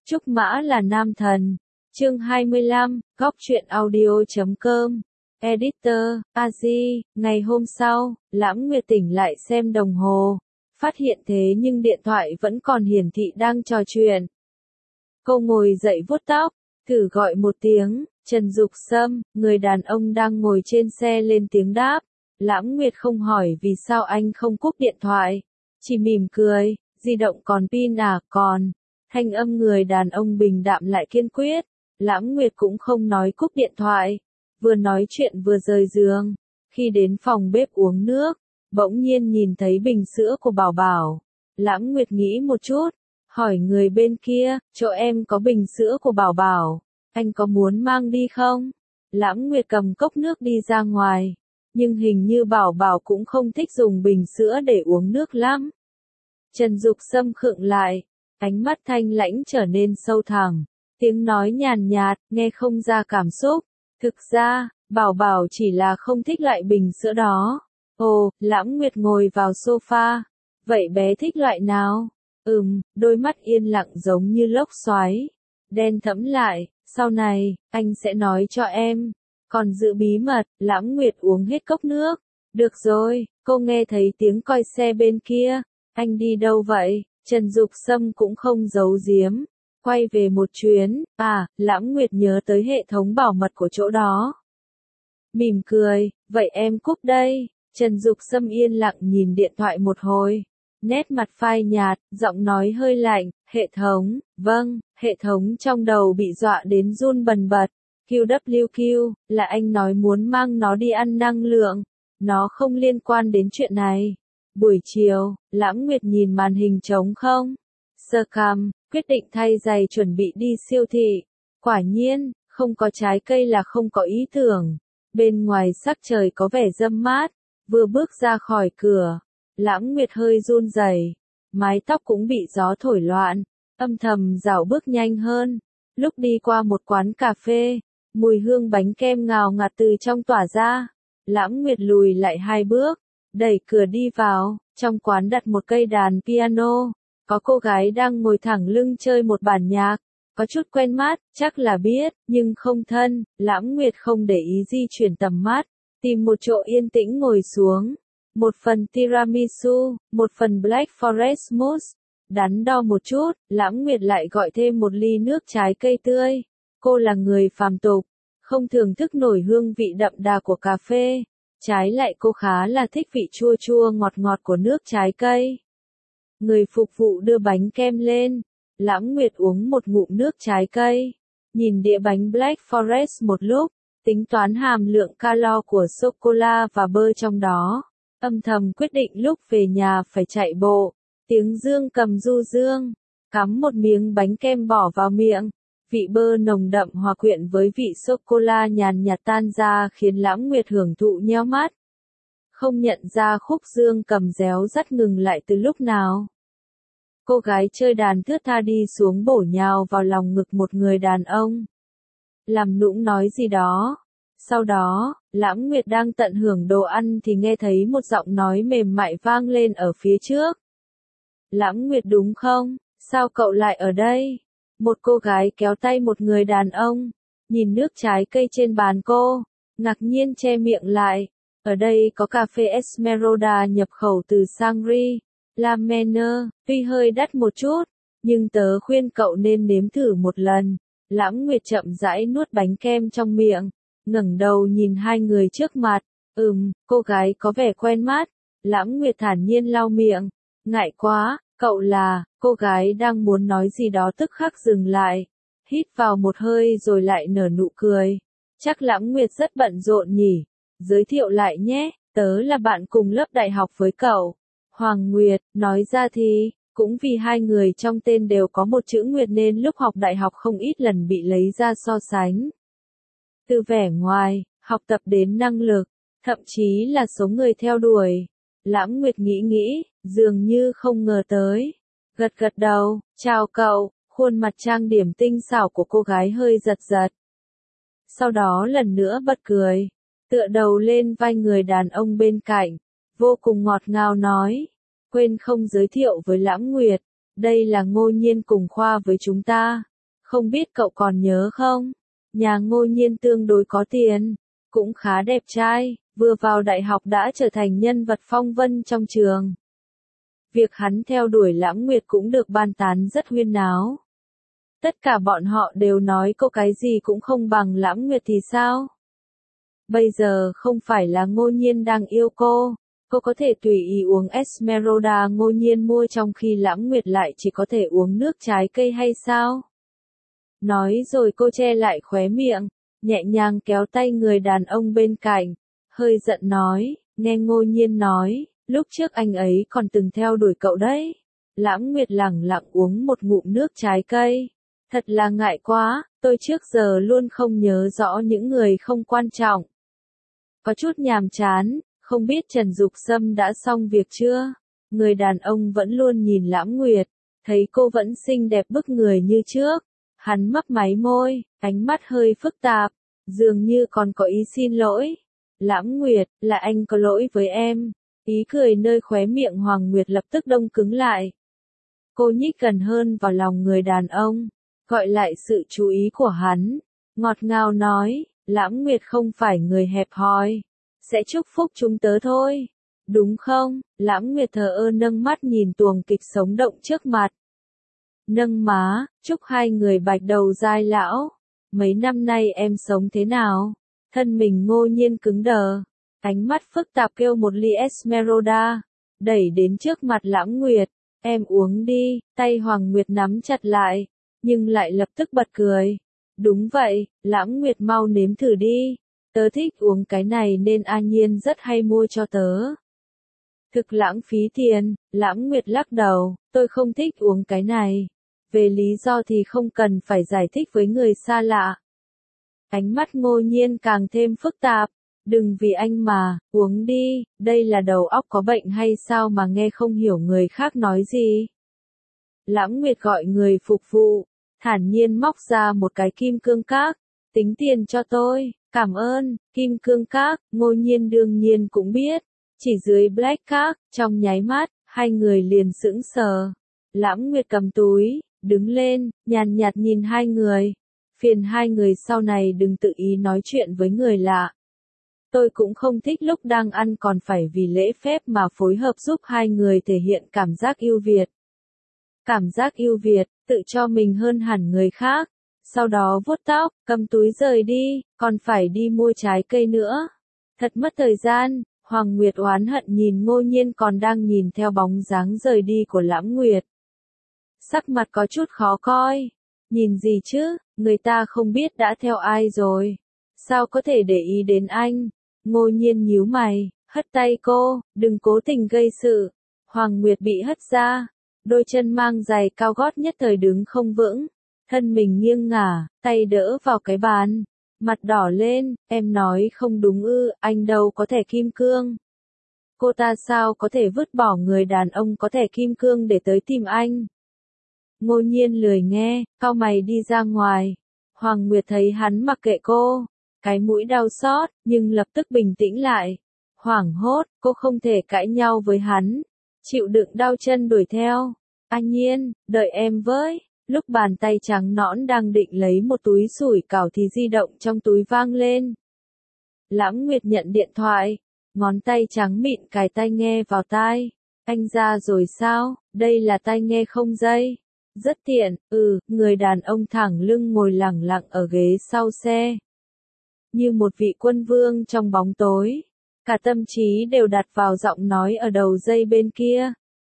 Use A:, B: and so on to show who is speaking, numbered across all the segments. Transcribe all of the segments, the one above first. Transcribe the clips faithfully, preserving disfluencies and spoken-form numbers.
A: Trúc Mã là nam thần. Chương hai mươi lăm, góc truyện audio chấm com. Editor, Aji, ngày hôm sau, Lãng Nguyệt tỉnh lại xem đồng hồ. Phát hiện thế nhưng điện thoại vẫn còn hiển thị đang trò chuyện. Cô ngồi dậy vuốt tóc, thử gọi một tiếng, Trần Dục Sâm, người đàn ông đang ngồi trên xe lên tiếng đáp. Lãng Nguyệt không hỏi vì sao anh không cúp điện thoại, chỉ mỉm cười, di động còn pin à, còn. Thanh âm người đàn ông bình đạm lại kiên quyết. Lãng Nguyệt cũng không nói cúp điện thoại, vừa nói chuyện vừa rời giường. Khi đến phòng bếp uống nước, bỗng nhiên nhìn thấy bình sữa của Bảo Bảo. Lãng Nguyệt nghĩ một chút, hỏi người bên kia, chỗ em có bình sữa của Bảo Bảo, anh có muốn mang đi không? Lãng Nguyệt cầm cốc nước đi ra ngoài, nhưng hình như Bảo Bảo cũng không thích dùng bình sữa để uống nước lắm. Trần Dục Sâm khựng lại, ánh mắt thanh lãnh trở nên sâu thẳm, tiếng nói nhàn nhạt, nghe không ra cảm xúc. Thực ra, Bảo Bảo chỉ là không thích loại bình sữa đó. Ồ, Lãng Nguyệt ngồi vào sofa. Vậy bé thích loại nào? Ừm, đôi mắt yên lặng giống như lốc xoáy. Đen thẫm lại, sau này, anh sẽ nói cho em. Còn giữ bí mật, Lãng Nguyệt uống hết cốc nước. Được rồi, cô nghe thấy tiếng còi xe bên kia. Anh đi đâu vậy? Trần Dục Sâm cũng không giấu giếm. Quay về một chuyến, à, Lãng Nguyệt nhớ tới hệ thống bảo mật của chỗ đó. Mỉm cười, vậy em cúp đây. Trần Dục Sâm yên lặng nhìn điện thoại một hồi. Nét mặt phai nhạt, giọng nói hơi lạnh, hệ thống, vâng, hệ thống trong đầu bị dọa đến run bần bật. quy vê kép, là anh nói muốn mang nó đi ăn năng lượng. Nó không liên quan đến chuyện này. Buổi chiều, Lãng Nguyệt nhìn màn hình trống không. Sơ cằm, quyết định thay giày chuẩn bị đi siêu thị. Quả nhiên, không có trái cây là không có ý tưởng. Bên ngoài sắc trời có vẻ râm mát. Vừa bước ra khỏi cửa, Lãng Nguyệt hơi run rẩy, mái tóc cũng bị gió thổi loạn, âm thầm dạo bước nhanh hơn. Lúc đi qua một quán cà phê, mùi hương bánh kem ngào ngạt từ trong tỏa ra. Lãng Nguyệt lùi lại hai bước, đẩy cửa đi vào, trong quán đặt một cây đàn piano, có cô gái đang ngồi thẳng lưng chơi một bản nhạc, có chút quen mắt, chắc là biết, nhưng không thân. Lãng Nguyệt không để ý di chuyển tầm mắt, tìm một chỗ yên tĩnh ngồi xuống. Một phần tiramisu, một phần Black Forest mousse. Đắn đo một chút, Lãng Nguyệt lại gọi thêm một ly nước trái cây tươi. Cô là người phàm tục, không thưởng thức nổi hương vị đậm đà của cà phê. Trái lại cô khá là thích vị chua chua ngọt ngọt của nước trái cây. Người phục vụ đưa bánh kem lên. Lãng Nguyệt uống một ngụm nước trái cây. Nhìn đĩa bánh Black Forest một lúc, tính toán hàm lượng calo của sô-cô-la và bơ trong đó. Âm thầm quyết định lúc về nhà phải chạy bộ. Tiếng dương cầm du dương. Cắm một miếng bánh kem bỏ vào miệng. Vị bơ nồng đậm hòa quyện với vị sô-cô-la nhàn nhạt tan ra khiến Lãng Nguyệt hưởng thụ nheo mắt. Không nhận ra khúc dương cầm réo rắt ngừng lại từ lúc nào. Cô gái chơi đàn thướt tha đi xuống bổ nhào vào lòng ngực một người đàn ông. Làm nũng nói gì đó. Sau đó, Lãng Nguyệt đang tận hưởng đồ ăn thì nghe thấy một giọng nói mềm mại vang lên ở phía trước. Lãng Nguyệt đúng không? Sao cậu lại ở đây? Một cô gái kéo tay một người đàn ông, nhìn nước trái cây trên bàn cô, ngạc nhiên che miệng lại. Ở đây có cà phê Esmeralda nhập khẩu từ Sangri, La Manor, tuy hơi đắt một chút, nhưng tớ khuyên cậu nên nếm thử một lần. Lãng Nguyệt chậm rãi nuốt bánh kem trong miệng, ngẩng đầu nhìn hai người trước mặt. Ừm, cô gái có vẻ quen mắt. Lãng Nguyệt thản nhiên lau miệng. Ngại quá, cậu là, cô gái đang muốn nói gì đó tức khắc dừng lại. Hít vào một hơi rồi lại nở nụ cười. Chắc Lãng Nguyệt rất bận rộn nhỉ. Giới thiệu lại nhé, tớ là bạn cùng lớp đại học với cậu. Hoàng Nguyệt, nói ra thì, cũng vì hai người trong tên đều có một chữ Nguyệt nên lúc học đại học không ít lần bị lấy ra so sánh. Từ vẻ ngoài, học tập đến năng lực, thậm chí là số người theo đuổi. Lãng Nguyệt nghĩ nghĩ, dường như không ngờ tới. Gật gật đầu, chào cậu, khuôn mặt trang điểm tinh xảo của cô gái hơi giật giật. Sau đó lần nữa bật cười, tựa đầu lên vai người đàn ông bên cạnh, vô cùng ngọt ngào nói. Quên không giới thiệu với Lãng Nguyệt, đây là Ngô Nhiên cùng khoa với chúng ta. Không biết cậu còn nhớ không? Nhà Ngô Nhiên tương đối có tiền, cũng khá đẹp trai, vừa vào đại học đã trở thành nhân vật phong vân trong trường. Việc hắn theo đuổi Lãng Nguyệt cũng được bàn tán rất huyên náo. Tất cả bọn họ đều nói cô cái gì cũng không bằng Lãng Nguyệt thì sao? Bây giờ không phải là Ngô Nhiên đang yêu cô, cô có thể tùy ý uống Esmeralda Ngô Nhiên mua trong khi Lãng Nguyệt lại chỉ có thể uống nước trái cây hay sao? Nói rồi cô che lại khóe miệng, nhẹ nhàng kéo tay người đàn ông bên cạnh, hơi giận nói, nghe Ngô Nhiên nói, lúc trước anh ấy còn từng theo đuổi cậu đấy. Lãng Nguyệt lẳng lặng uống một ngụm nước trái cây. Thật là ngại quá, tôi trước giờ luôn không nhớ rõ những người không quan trọng. Có chút nhàm chán, không biết Trần Dục Sâm đã xong việc chưa? Người đàn ông vẫn luôn nhìn Lãng Nguyệt, thấy cô vẫn xinh đẹp bức người như trước. Hắn mấp máy môi, ánh mắt hơi phức tạp, dường như còn có ý xin lỗi. Lãng Nguyệt, là anh có lỗi với em. Ý cười nơi khóe miệng Hoàng Nguyệt lập tức đông cứng lại. Cô nhích gần hơn vào lòng người đàn ông, gọi lại sự chú ý của hắn, ngọt ngào nói, Lãng Nguyệt không phải người hẹp hòi, sẽ chúc phúc chúng tớ thôi, đúng không? Lãng Nguyệt thờ ơ nâng mắt nhìn tuồng kịch sống động trước mặt. Nâng má, chúc hai người bạch đầu dai lão. Mấy năm nay em sống thế nào? Thân mình Ngô Nhiên cứng đờ, ánh mắt phức tạp kêu một ly Esmeralda, đẩy đến trước mặt Lãng Nguyệt, em uống đi, tay Hoàng Nguyệt nắm chặt lại, nhưng lại lập tức bật cười. Đúng vậy, Lãng Nguyệt mau nếm thử đi, tớ thích uống cái này nên A Nhiên rất hay mua cho tớ. Thực lãng phí tiền, Lãng Nguyệt lắc đầu, tôi không thích uống cái này. Về lý do thì không cần phải giải thích với người xa lạ. Ánh mắt Ngô Nhiên càng thêm phức tạp, đừng vì anh mà, uống đi, đây là đầu óc có bệnh hay sao mà nghe không hiểu người khác nói gì. Lãng Nguyệt gọi người phục vụ, thản nhiên móc ra một cái kim cương các, tính tiền cho tôi, cảm ơn, kim cương các, Ngô Nhiên đương nhiên cũng biết, chỉ dưới black các, trong nháy mắt, hai người liền sững sờ. Lãng Nguyệt cầm túi, đứng lên, nhàn nhạt nhìn hai người, phiền hai người sau này đừng tự ý nói chuyện với người lạ. Tôi cũng không thích lúc đang ăn còn phải vì lễ phép mà phối hợp giúp hai người thể hiện cảm giác ưu việt. Cảm giác ưu việt, tự cho mình hơn hẳn người khác, sau đó vuốt tóc, cầm túi rời đi, còn phải đi mua trái cây nữa. Thật mất thời gian, Hoàng Nguyệt oán hận nhìn Ngô Nhiên còn đang nhìn theo bóng dáng rời đi của Lãng Nguyệt. Sắc mặt có chút khó coi, nhìn gì chứ, người ta không biết đã theo ai rồi, sao có thể để ý đến anh. Ngô Nhiên nhíu mày, hất tay cô, đừng cố tình gây sự. Hoàng Nguyệt bị hất ra, đôi chân mang giày cao gót nhất thời đứng không vững, thân mình nghiêng ngả, tay đỡ vào cái bàn, mặt đỏ lên, em nói không đúng ư, anh đâu có thẻ kim cương. Cô ta sao có thể vứt bỏ người đàn ông có thẻ kim cương để tới tìm anh. Ngô Nhiên lười nghe, cau mày đi ra ngoài. Hoàng Nguyệt thấy hắn mặc kệ cô, cái mũi đau xót, nhưng lập tức bình tĩnh lại. Hoảng hốt, cô không thể cãi nhau với hắn, chịu đựng đau chân đuổi theo. A Nhiên, đợi em với. Lúc bàn tay trắng nõn đang định lấy một túi sủi cảo thì di động trong túi vang lên. Lãng Nguyệt nhận điện thoại, ngón tay trắng mịn cài tai nghe vào tai. Anh ra rồi sao, đây là tai nghe không dây. Rất tiện, ừ, người đàn ông thẳng lưng ngồi lẳng lặng ở ghế sau xe. Như một vị quân vương trong bóng tối. Cả tâm trí đều đặt vào giọng nói ở đầu dây bên kia.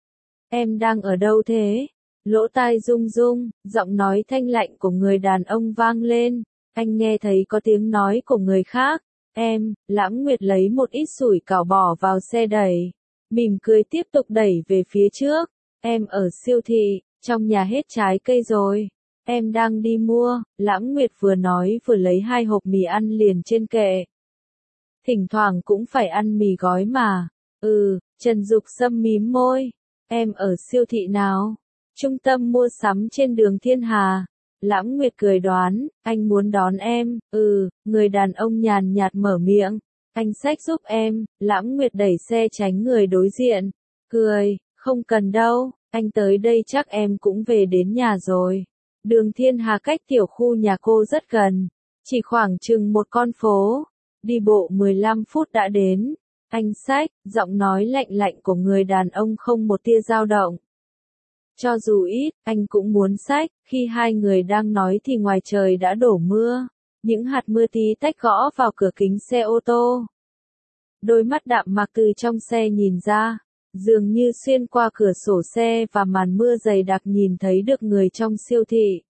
A: Em đang ở đâu thế? Lỗ tai rung rung, giọng nói thanh lạnh của người đàn ông vang lên. Anh nghe thấy có tiếng nói của người khác. Em, Lãng Nguyệt lấy một ít sủi cảo bỏ vào xe đẩy. Mỉm cười tiếp tục đẩy về phía trước. Em ở siêu thị, trong nhà hết trái cây rồi. Em đang đi mua, Lãng Nguyệt vừa nói vừa lấy hai hộp mì ăn liền trên kệ. Thỉnh thoảng cũng phải ăn mì gói mà. Ừ, Trần Dục Sâm mím môi. Em ở siêu thị nào? Trung tâm mua sắm trên đường Thiên Hà. Lãng Nguyệt cười đoán, anh muốn đón em, ừ, người đàn ông nhàn nhạt mở miệng. Anh xách giúp em, Lãng Nguyệt đẩy xe tránh người đối diện. Cười, không cần đâu, anh tới đây chắc em cũng về đến nhà rồi. Đường Thiên Hà cách tiểu khu nhà cô rất gần, chỉ khoảng chừng một con phố, đi bộ mười lăm phút đã đến. Anh xách, giọng nói lạnh lạnh của người đàn ông không một tia dao động. Cho dù ít, anh cũng muốn xách. Khi hai người đang nói thì ngoài trời đã đổ mưa, những hạt mưa tí tách gõ vào cửa kính xe ô tô. Đôi mắt đạm mạc từ trong xe nhìn ra, dường như xuyên qua cửa sổ xe và màn mưa dày đặc nhìn thấy được người trong siêu thị.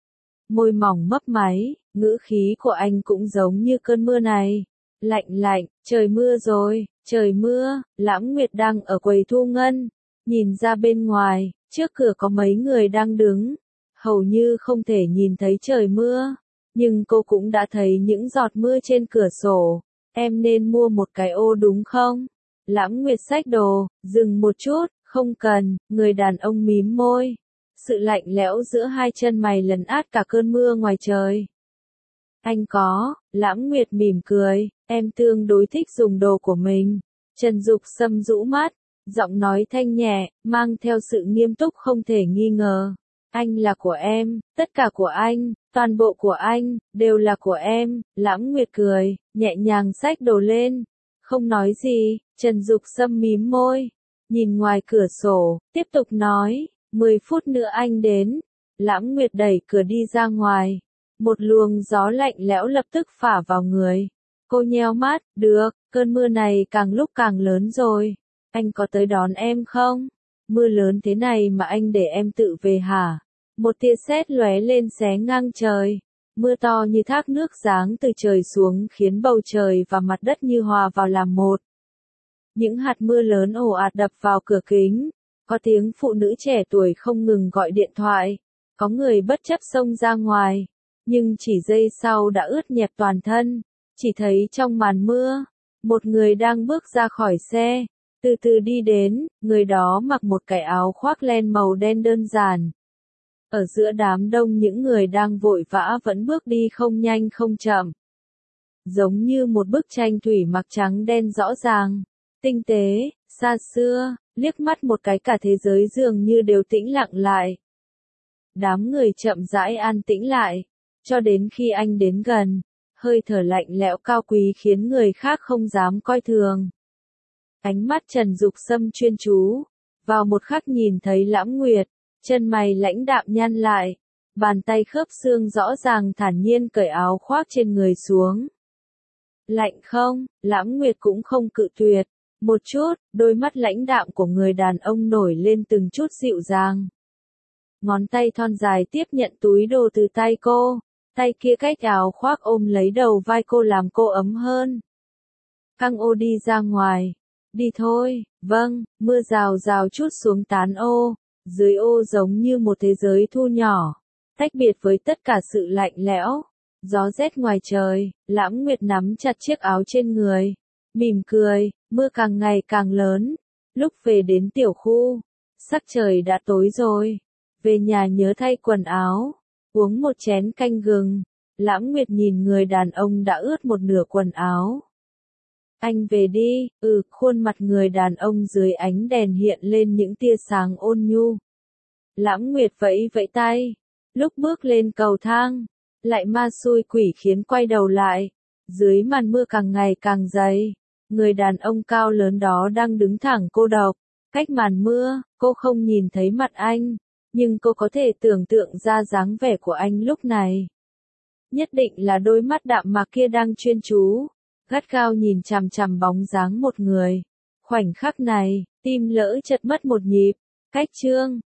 A: Môi mỏng mấp máy, ngữ khí của anh cũng giống như cơn mưa này. Lạnh lạnh, trời mưa rồi, trời mưa. Lãng Nguyệt đang ở quầy thu ngân, nhìn ra bên ngoài, trước cửa có mấy người đang đứng, hầu như không thể nhìn thấy trời mưa, nhưng cô cũng đã thấy những giọt mưa trên cửa sổ. Em nên mua một cái ô đúng không? Lãng Nguyệt xách đồ, dừng một chút, không cần. Người đàn ông mím môi, sự lạnh lẽo giữa hai chân mày lấn át cả cơn mưa ngoài trời. Anh có. Lãng Nguyệt mỉm cười, em tương đối thích dùng đồ của mình. Trần Dục Sâm rũ mắt, giọng nói thanh nhẹ, mang theo sự nghiêm túc không thể nghi ngờ. Anh là của em, tất cả của anh, toàn bộ của anh, đều là của em. Lãng Nguyệt cười, nhẹ nhàng xách đồ lên, không nói gì. Trần Dục Sâm mím môi, nhìn ngoài cửa sổ, tiếp tục nói, mười phút nữa anh đến. Lãng Nguyệt đẩy cửa đi ra ngoài, một luồng gió lạnh lẽo lập tức phả vào người. Cô nheo mắt, được, cơn mưa này càng lúc càng lớn rồi. Anh có tới đón em không? Mưa lớn thế này mà anh để em tự về hả? Một tia sét lóe lên xé ngang trời. Mưa to như thác nước giáng từ trời xuống khiến bầu trời và mặt đất như hòa vào làm một. Những hạt mưa lớn ồ ạt đập vào cửa kính. Có tiếng phụ nữ trẻ tuổi không ngừng gọi điện thoại. Có người bất chấp xông ra ngoài. Nhưng chỉ giây sau đã ướt nhẹp toàn thân. Chỉ thấy trong màn mưa, một người đang bước ra khỏi xe. Từ từ đi đến, người đó mặc một cái áo khoác len màu đen đơn giản. Ở giữa đám đông những người đang vội vã vẫn bước đi không nhanh không chậm. Giống như một bức tranh thủy mặc trắng đen rõ ràng, tinh tế, xa xưa, liếc mắt một cái cả thế giới dường như đều tĩnh lặng lại. Đám người chậm rãi an tĩnh lại, cho đến khi anh đến gần, hơi thở lạnh lẽo cao quý khiến người khác không dám coi thường. Ánh mắt Trần Dục Sâm chuyên chú, vào một khắc nhìn thấy Lãng Nguyệt, chân mày lãnh đạm nhăn lại, bàn tay khớp xương rõ ràng thản nhiên cởi áo khoác trên người xuống. Lạnh không? Lãng Nguyệt cũng không cự tuyệt, một chút, đôi mắt lãnh đạm của người đàn ông nổi lên từng chút dịu dàng. Ngón tay thon dài tiếp nhận túi đồ từ tay cô, tay kia cách áo khoác ôm lấy đầu vai cô làm cô ấm hơn. Căng ô đi ra ngoài. Đi thôi. Vâng. Mưa rào rào chút xuống tán ô, dưới ô giống như một thế giới thu nhỏ, tách biệt với tất cả sự lạnh lẽo, gió rét ngoài trời. Lãng Nguyệt nắm chặt chiếc áo trên người, mỉm cười. Mưa càng ngày càng lớn. Lúc về đến tiểu khu, sắc trời đã tối rồi. Về nhà nhớ thay quần áo, uống một chén canh gừng. Lãng Nguyệt nhìn người đàn ông đã ướt một nửa quần áo. Anh về đi. Ừ. Khuôn mặt người đàn ông dưới ánh đèn hiện lên những tia sáng ôn nhu. Lãng Nguyệt vẫy vẫy tay. Lúc bước lên cầu thang, lại ma xui quỷ khiến quay đầu lại. Dưới màn mưa càng ngày càng dày, người đàn ông cao lớn đó đang đứng thẳng cô độc. Cách màn mưa, cô không nhìn thấy mặt anh, nhưng cô có thể tưởng tượng ra dáng vẻ của anh lúc này. Nhất định là đôi mắt đạm mạc kia đang chuyên chú, gắt gao nhìn chằm chằm bóng dáng một người. Khoảnh khắc này, tim lỡ chợt mất một nhịp. Cách chương